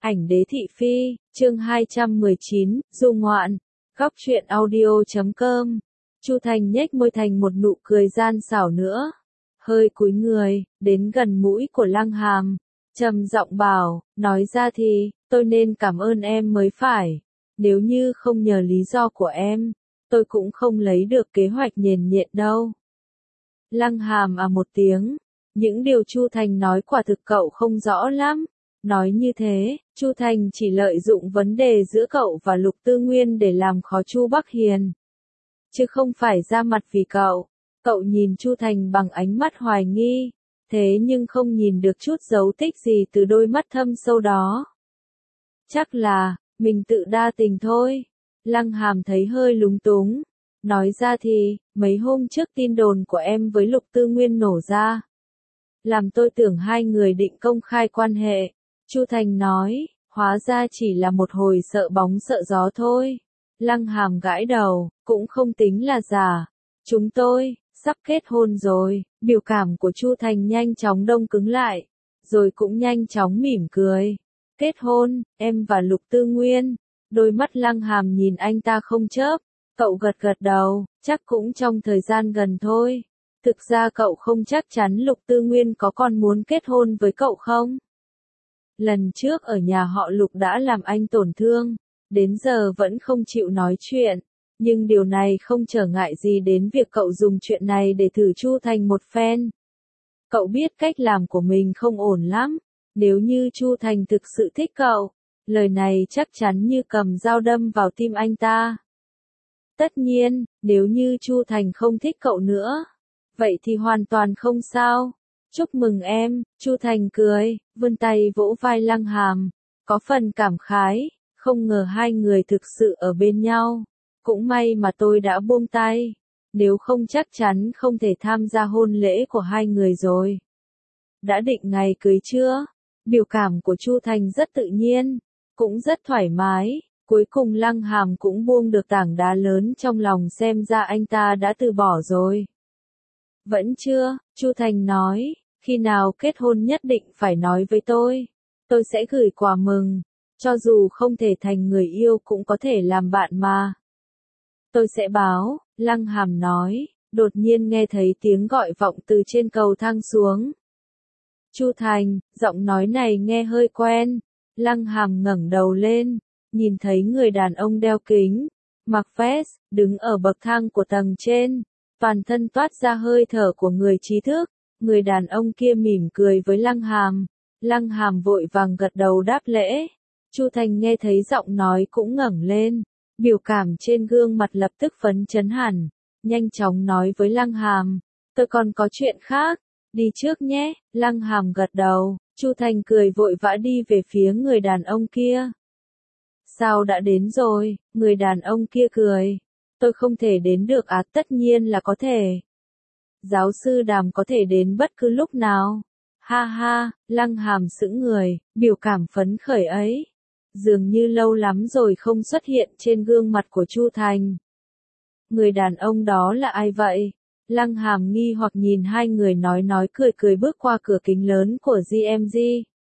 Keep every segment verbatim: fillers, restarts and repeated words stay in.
Ảnh đế thị phi, chương hai trăm mười chín, du ngoạn, góc truyện audio chấm com. Chu Thành nhếch môi thành một nụ cười gian xảo nữa, hơi cúi người, đến gần mũi của Lăng Hàm, trầm giọng bảo, nói ra thì, tôi nên cảm ơn em mới phải, nếu như không nhờ lý do của em, tôi cũng không lấy được kế hoạch nhền nhện đâu. Lăng Hàm à một tiếng, những điều Chu Thành nói quả thực cậu không rõ lắm. Nói như thế, Chu Thành chỉ lợi dụng vấn đề giữa cậu và Lục Tư Nguyên để làm khó Chu Bắc Hiền, chứ không phải ra mặt vì cậu. Cậu nhìn Chu Thành bằng ánh mắt hoài nghi, thế nhưng không nhìn được chút dấu tích gì từ đôi mắt thâm sâu đó. Chắc là, mình tự đa tình thôi. Lăng Hàm thấy hơi lúng túng. Nói ra thì, mấy hôm trước tin đồn của em với Lục Tư Nguyên nổ ra, làm tôi tưởng hai người định công khai quan hệ. Chu Thành nói, hóa ra chỉ là một hồi sợ bóng sợ gió thôi. Lăng Hàm gãi đầu, cũng không tính là giả. Chúng tôi, sắp kết hôn rồi. Biểu cảm của Chu Thành nhanh chóng đông cứng lại, rồi cũng nhanh chóng mỉm cười. Kết hôn, em và Lục Tư Nguyên. Đôi mắt Lăng Hàm nhìn anh ta không chớp. Cậu gật gật đầu, chắc cũng trong thời gian gần thôi. Thực ra cậu không chắc chắn Lục Tư Nguyên có còn muốn kết hôn với cậu không? Lần trước ở nhà họ Lục đã làm anh tổn thương, đến giờ vẫn không chịu nói chuyện, nhưng điều này không trở ngại gì đến việc cậu dùng chuyện này để thử Chu Thành một phen. Cậu biết cách làm của mình không ổn lắm, nếu như Chu Thành thực sự thích cậu, lời này chắc chắn như cầm dao đâm vào tim anh ta. Tất nhiên, nếu như Chu Thành không thích cậu nữa, vậy thì hoàn toàn không sao. Chúc mừng em, Chu Thành cười, vươn tay vỗ vai Lăng Hàm, có phần cảm khái, không ngờ hai người thực sự ở bên nhau. Cũng may mà tôi đã buông tay, nếu không chắc chắn không thể tham gia hôn lễ của hai người rồi. Đã định ngày cưới chưa? Biểu cảm của Chu Thành rất tự nhiên, cũng rất thoải mái, cuối cùng Lăng Hàm cũng buông được tảng đá lớn trong lòng, xem ra anh ta đã từ bỏ rồi. Vẫn chưa, Chu Thành nói. Khi nào kết hôn nhất định phải nói với tôi. Tôi sẽ gửi quà mừng. Cho dù không thể thành người yêu cũng có thể làm bạn mà. Tôi sẽ báo, Lăng Hàm nói. Đột nhiên nghe thấy tiếng gọi vọng từ trên cầu thang xuống. Chu Thành, giọng nói này nghe hơi quen. Lăng Hàm ngẩng đầu lên, nhìn thấy người đàn ông đeo kính, mặc vest, đứng ở bậc thang của tầng trên. Toàn thân toát ra hơi thở của người trí thức. Người đàn ông kia mỉm cười với Lăng Hàm. Lăng Hàm vội vàng gật đầu đáp lễ. Chu Thành nghe thấy giọng nói cũng ngẩng lên. Biểu cảm trên gương mặt lập tức phấn chấn hẳn. Nhanh chóng nói với Lăng Hàm. Tôi còn có chuyện khác. Đi trước nhé. Lăng Hàm gật đầu. Chu Thành cười vội vã đi về phía người đàn ông kia. Sao đã đến rồi? Người đàn ông kia cười. Tôi không thể đến được à? Tất nhiên là có thể. Giáo sư Đàm có thể đến bất cứ lúc nào. Ha ha, Lăng Hàm sững người, biểu cảm phấn khởi ấy. Dường như lâu lắm rồi không xuất hiện trên gương mặt của Chu Thành. Người đàn ông đó là ai vậy? Lăng Hàm nghi hoặc nhìn hai người nói nói cười cười bước qua cửa kính lớn của giê em giê.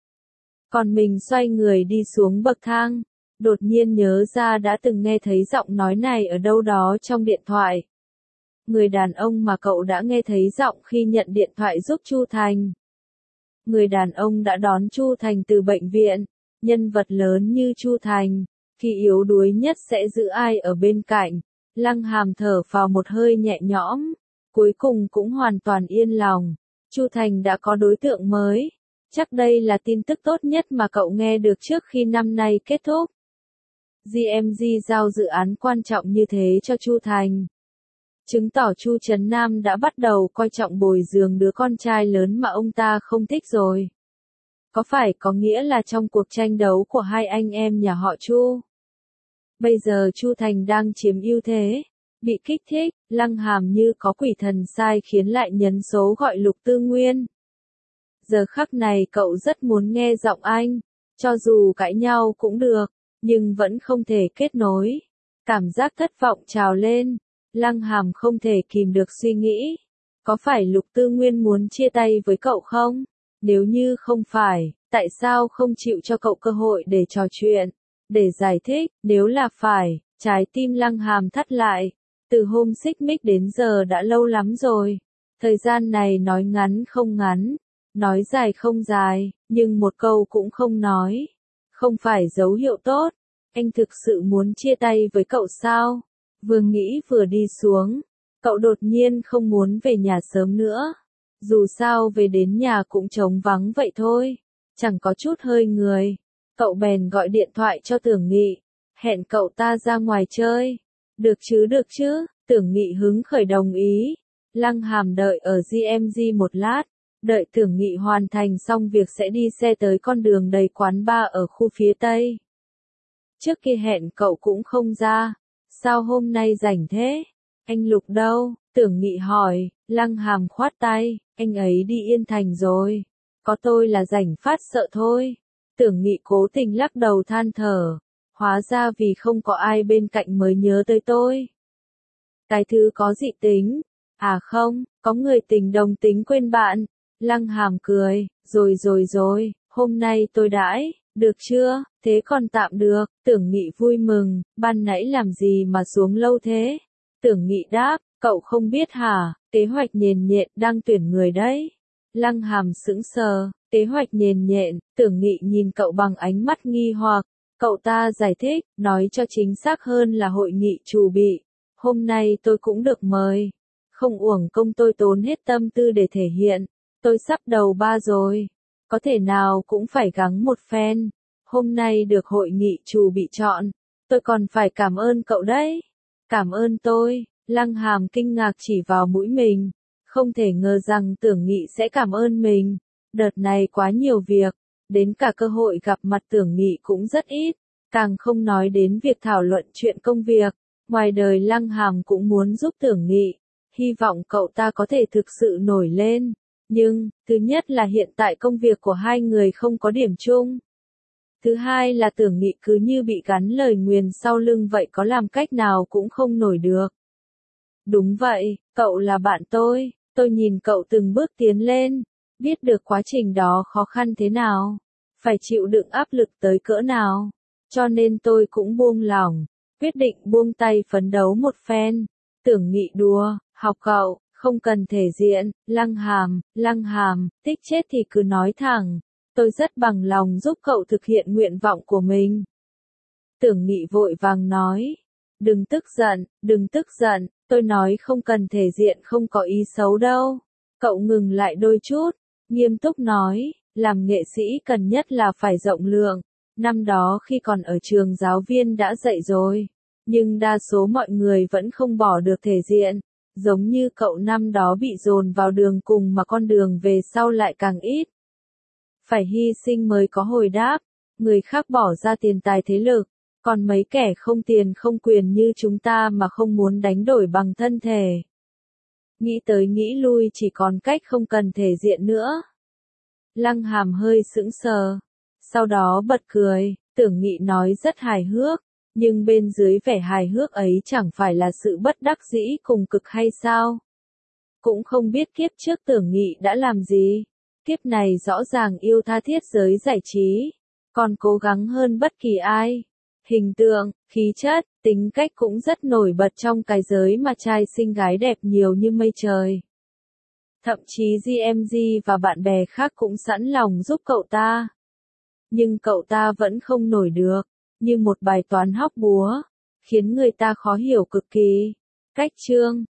Còn mình xoay người đi xuống bậc thang. Đột nhiên nhớ ra đã từng nghe thấy giọng nói này ở đâu đó trong điện thoại. Người đàn ông mà cậu đã nghe thấy giọng khi nhận điện thoại giúp Chu Thành. Người đàn ông đã đón Chu Thành từ bệnh viện. Nhân vật lớn như Chu Thành, khi yếu đuối nhất sẽ giữ ai ở bên cạnh. Lăng Hàm thở phào một hơi nhẹ nhõm. Cuối cùng cũng hoàn toàn yên lòng. Chu Thành đã có đối tượng mới. Chắc đây là tin tức tốt nhất mà cậu nghe được trước khi năm nay kết thúc. giê em giê giao dự án quan trọng như thế cho Chu Thành, chứng tỏ Chu Trấn Nam đã bắt đầu coi trọng bồi dưỡng đứa con trai lớn mà ông ta không thích rồi. Có phải có nghĩa là trong cuộc tranh đấu của hai anh em nhà họ Chu, bây giờ Chu Thành đang chiếm ưu thế? Bị kích thích, Lăng Hàm như có quỷ thần sai khiến lại nhấn số gọi Lục Tư Nguyên. Giờ khắc này cậu rất muốn nghe giọng anh, cho dù cãi nhau cũng được, nhưng vẫn không thể kết nối. Cảm giác thất vọng trào lên. Lăng Hàm không thể kìm được suy nghĩ. Có phải Lục Tư Nguyên muốn chia tay với cậu không? Nếu như không phải, Tại sao không chịu cho cậu cơ hội để trò chuyện, để giải thích, nếu là phải, trái tim Lăng Hàm thắt lại. Từ hôm xích mích đến giờ đã lâu lắm rồi. Thời gian này nói ngắn không ngắn, nói dài không dài, nhưng một câu cũng không nói. Không phải dấu hiệu tốt. Anh thực sự muốn chia tay với cậu sao? Vừa nghĩ vừa đi xuống. Cậu đột nhiên không muốn về nhà sớm nữa. Dù sao về đến nhà cũng trống vắng vậy thôi. Chẳng có chút hơi người. Cậu bèn gọi điện thoại cho Tưởng Nghị. Hẹn cậu ta ra ngoài chơi. Được chứ được chứ, Tưởng Nghị hứng khởi đồng ý. Lăng Hàm đợi ở giê em giê một lát. Đợi Tưởng Nghị hoàn thành xong việc sẽ đi xe tới con đường đầy quán bar ở khu phía Tây. Trước kia hẹn cậu cũng không ra. Sao hôm nay rảnh thế? Anh Lục đâu? Tưởng Nghị hỏi. Lăng Hàm khoát tay. Anh ấy đi Yên Thành rồi. Có tôi là rảnh phát sợ thôi. Tưởng Nghị cố tình lắc đầu than thở. Hóa ra vì không có ai bên cạnh mới nhớ tới tôi. Cái thứ có dị tính. À không, có người tình đồng tính quên bạn. Lăng Hàm cười. Rồi rồi rồi, hôm nay tôi đãi. Được chưa? Thế còn tạm được. Tưởng Nghị vui mừng. Ban nãy làm gì mà xuống lâu thế? Tưởng Nghị đáp. Cậu không biết hả? Kế hoạch nhền nhện đang tuyển người đấy. Lăng Hàm sững sờ. Kế hoạch nhền nhện. Tưởng Nghị nhìn cậu bằng ánh mắt nghi hoặc. Cậu ta giải thích, nói cho chính xác hơn là hội nghị chủ bị. Hôm nay tôi cũng được mời. Không uổng công tôi tốn hết tâm tư để thể hiện. Tôi sắp đầu ba rồi. Có thể nào cũng phải gắng một phen. Hôm nay được hội nghị chủ bị chọn. Tôi còn phải cảm ơn cậu đấy. Cảm ơn tôi. Lăng Hàm kinh ngạc chỉ vào mũi mình. Không thể ngờ rằng Tưởng Nghị sẽ cảm ơn mình. Đợt này quá nhiều việc. Đến cả cơ hội gặp mặt Tưởng Nghị cũng rất ít. Càng không nói đến việc thảo luận chuyện công việc. Ngoài đời Lăng Hàm cũng muốn giúp Tưởng Nghị. Hy vọng cậu ta có thể thực sự nổi lên. Nhưng, thứ nhất là hiện tại công việc của hai người không có điểm chung. Thứ hai là Tưởng Nghị cứ như bị gắn lời nguyền sau lưng vậy, có làm cách nào cũng không nổi được. Đúng vậy, cậu là bạn tôi, tôi nhìn cậu từng bước tiến lên, biết được quá trình đó khó khăn thế nào, phải chịu đựng áp lực tới cỡ nào, cho nên tôi cũng buông lỏng, quyết định buông tay phấn đấu một phen. Tưởng Nghị đùa, học cậu, không cần thể diện. Lăng Hàm, Lăng Hàm, thích chết thì cứ nói thẳng, tôi rất bằng lòng giúp cậu thực hiện nguyện vọng của mình. Tưởng Nghị vội vàng nói, đừng tức giận, đừng tức giận, tôi nói không cần thể diện không có ý xấu đâu. Cậu ngừng lại đôi chút, nghiêm túc nói, làm nghệ sĩ cần nhất là phải rộng lượng. Năm đó khi còn ở trường giáo viên đã dạy rồi, nhưng đa số mọi người vẫn không bỏ được thể diện. Giống như cậu năm đó bị dồn vào đường cùng mà con đường về sau lại càng ít. Phải hy sinh mới có hồi đáp, người khác bỏ ra tiền tài thế lực, còn mấy kẻ không tiền không quyền như chúng ta mà không muốn đánh đổi bằng thân thể. Nghĩ tới nghĩ lui chỉ còn cách không cần thể diện nữa. Lăng Hàm hơi sững sờ, sau đó bật cười. Tưởng Nghị nói rất hài hước, nhưng bên dưới vẻ hài hước ấy chẳng phải là sự bất đắc dĩ cùng cực hay sao? Cũng không biết kiếp trước Tưởng Nghị đã làm gì. Kiếp này rõ ràng yêu tha thiết giới giải trí, còn cố gắng hơn bất kỳ ai. Hình tượng, khí chất, tính cách cũng rất nổi bật trong cái giới mà trai xinh gái đẹp nhiều như mây trời. Thậm chí giê em giê và bạn bè khác cũng sẵn lòng giúp cậu ta. Nhưng cậu ta vẫn không nổi được, như một bài toán hóc búa, khiến người ta khó hiểu cực kỳ. Cách chương